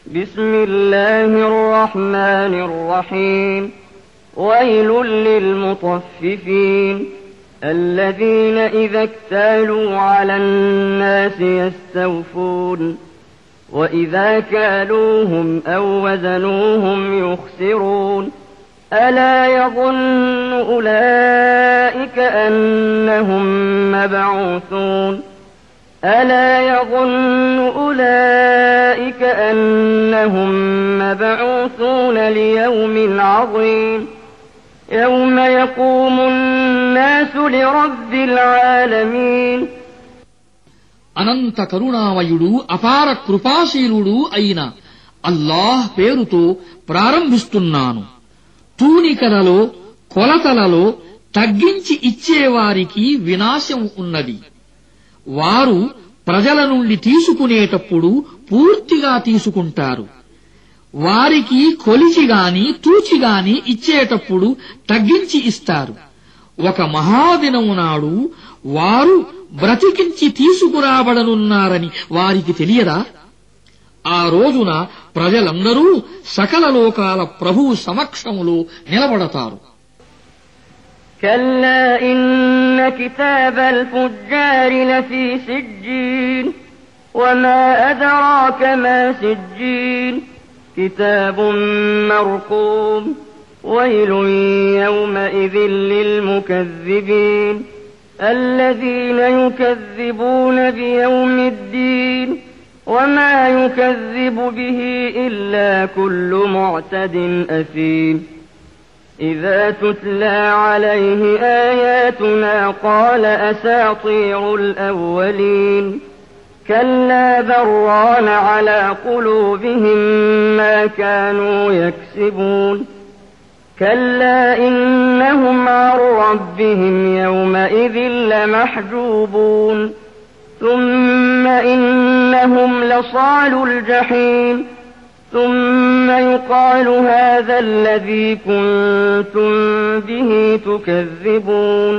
بسم الله الرحمن الرحيم ويل للمطففين الذين إذا اكتالوا على الناس يستوفون وإذا كالوهم أو وزنوهم يخسرون ألا يظن أولئك أنهم مبعوثون ليوم عظيم يوم يقوم الناس لرب العالمين అనంత కరుణామయుడు అపార కృపాశీలుడు అయిన అల్లాహ్ పేరుతో ప్రారంభిస్తున్నాను. తూనికలలో కొలతలలో తగ్గించి ఇచ్చేవారికి వినాశం ఉన్నది. వారు ప్రజల నుండి తీసుకునేటప్పుడు పూర్తిగా తీసుకుంటారు. వారికి కొలిచిగాని తూచిగాని ఇచ్చేటప్పుడు తగ్గించి ఇస్తారు. ఒక మహాదినం నాడు వారు బ్రతికించి తీసుకురాబడనున్నారని వారికి తెలియదా? ఆ రోజున ప్రజలందరూ సకల లోకాల ప్రభువు సమక్షంలో నిలబడతారు. كلا إن كتاب الفجار لفي سجين وما أدراك ما سجين كتاب مرقوم ويل يومئذ للمكذبين الذين يكذبون بيوم الدين وما يكذب به إلا كل معتد أثيم إذا تتلى عليه آياتنا قال أساطير الأولين كلا بران على قلوبهم ما كانوا يكسبون كلا إنهم عن ربهم يومئذ لمحجوبون ثم إنهم لصالو الجحيم ثم يقال هذا الذي كنتم به تكذبون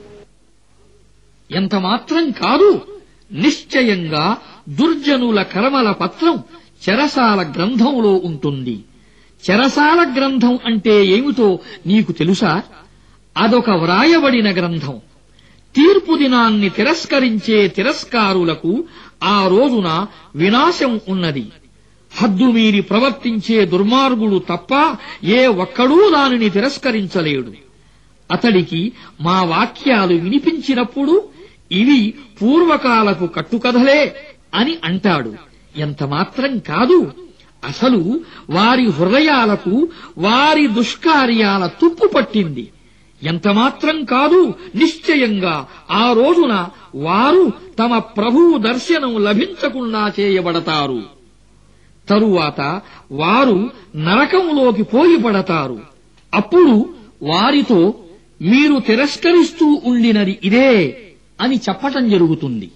ఎంత మాత్రం కాదు, నిశ్చయంగా దుర్జనుల కర్మల పత్రం చెరసాల గ్రంథంలో ఉంటుంది. చెరసాల గ్రంథం అంటే ఏమిటో నీకు తెలుసా? అదొక వ్రాయబడిన గ్రంథం. తీర్పు దినాన్ని తిరస్కరించే తిరస్కారులకు ఆ రోజున వినాశం ఉన్నది. హద్దుమీరి ప్రవర్తించే దుర్మార్గుడు తప్ప ఏ ఒక్కడూ దానిని తిరస్కరించలేడు. అతడికి మా వాక్యాలు వినిపించినప్పుడు ఇవి పూర్వకాలపు కట్టుకథలే అని అంటాడు. ఎంతమాత్రం కాదు, అసలు వారి హృదయాలకు వారి దుష్కార్యాల తుప్పు పట్టింది. ఎంతమాత్రం కాదు, నిశ్చయంగా ఆ రోజున వారు తమ ప్రభువు దర్శనం లభించకుండా చేయబడతారు. తరువాత వారు నరకంలోకి పోయిపడతారు. అప్పుడు వారితో మీరు తిరస్కరిస్తూ ఉండినది ఇదే అని చెప్పటం జరుగుతుంది.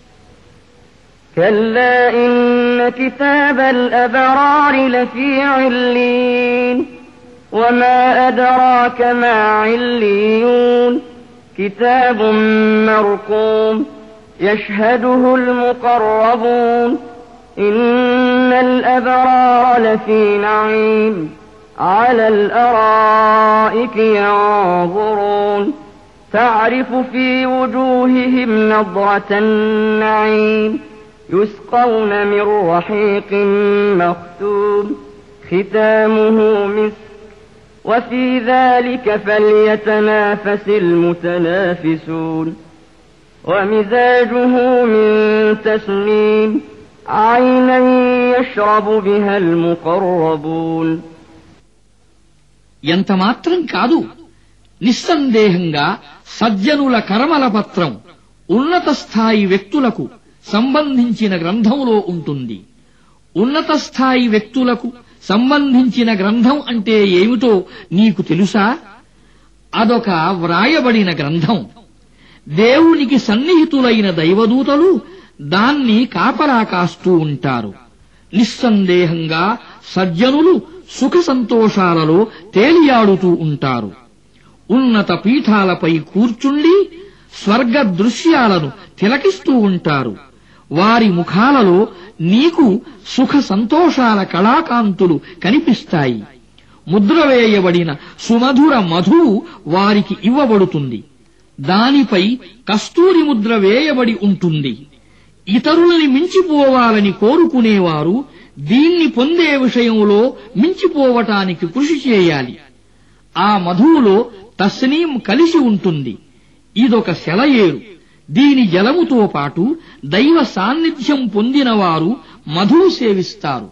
كلا إن كتاب الأبرار لفي علين وما أدراك ما عليون كتاب مرقوم يشهده المقربون إن الأبرار لفي نعيم على الأرائك ينظرون تعرف في وجوههم نضرة النعيم يسقون من رحيق مختوم ختامه مسك وفي ذلك فليتنافس المتنافسون ومزاجه من تسنيم عينا يشرب بها المقربون ఎంతమాత్రం కాదు, నిస్సందేహంగా సజ్జనుల కర్మల పత్రం ఉన్నత స్థాయి వ్యక్తులకు సంబంధించిన గ్రంథంలో ఉంటుంది. ఉన్నత స్థాయి వ్యక్తులకు సంబంధించిన గ్రంథం అంటే ఏమిటో నీకు తెలుసా? అదొక వ్రాయబడిన గ్రంథం. దేవునికి సన్నిహితులైన దైవదూతలు దాన్ని కాపలా కాస్తూ ఉంటారు. నిస్సందేహంగా సజ్జనులు సుఖ సంతోషాలలో తేలియాడుతూ ఉంటారు. ఉన్నత పీఠాలపై కూర్చుండి స్వర్గ దృశ్యాలను తిలకిస్తూ ఉంటారు. వారి ముఖాలలో నీకు సుఖ సంతోషాల కళాకాంతులు కనిపిస్తాయి. ముద్ర వేయబడిన సుమధుర మధువు వారికి ఇవ్వబడుతుంది. దానిపై కస్తూరి ముద్ర వేయబడి ఉంటుంది. ఇతరుల్ని మించిపోవాలని కోరుకునేవారు దీన్ని పొందే విషయంలో మించిపోవటానికి కృషి చేయాలి. ఆ మధువులో తస్నీం కలిసి ఉంటుంది. ఇదొక సెలయేరు. దీని జలముతో పాటు దైవ సాన్నిధ్యం పొందిన వారు మధువు సేవిస్తారు.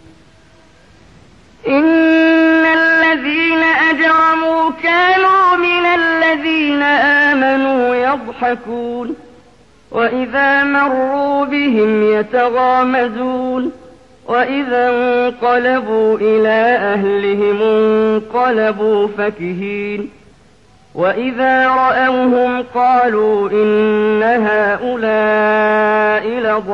الذين أجرموا كانوا من الذين آمنوا يضحكون وإذا مروا بهم يتغامزون وإذا انقلبوا إلى أهلهم انقلبوا فكهين وإذا رأوهم قالوا إن هؤلاء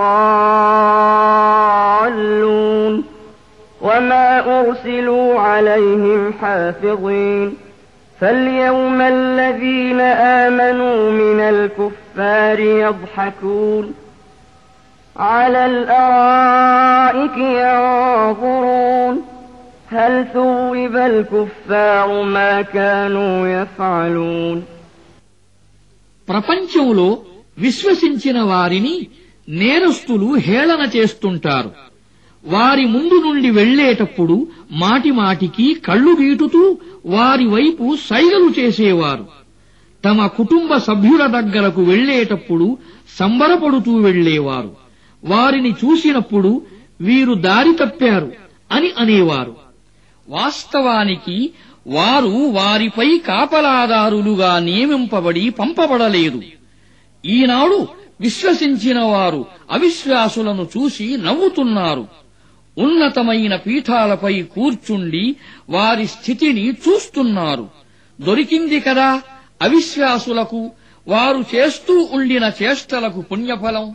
لضالون وما أرسلوا عليهم حافظين فاليوم الذين آمنوا من الكفار يضحكون على الأرائك ينظرون هل ثوب الكفار ما كانوا يفعلون. ప్రపంచంలో విశ్వసించిన వారిని నేరస్తులు హేళన చేస్తుంటారు. వారి ముందు నుండి వెళ్లేటప్పుడు మాటిమాటికి కళ్ళు గీటుతూ వారి వైపు సైగలు చేసేవారు. తమ కుటుంబ సభ్యుల దగ్గరకు వెళ్లేటప్పుడు సంబరపడుతూ వెళ్లేవారు. వారిని చూసినప్పుడు వీరు దారి తప్పారు అని అనేవారు. వాస్తవానికి వారు వారిపై కాపలాదారులుగా నియమింపబడి పంపబడలేదు. ఈనాడు విశ్వసించిన వారు అవిశ్వాసులను చూసి నవ్వుతున్నారు. ఉన్నతమైన పీఠాలపై కూర్చుండి వారి స్థితిని చూస్తున్నారు. దొరికింది కదా అవిశ్వాసులకు వారు చేస్తూ ఉండిన చేష్టలకు పుణ్యఫలం.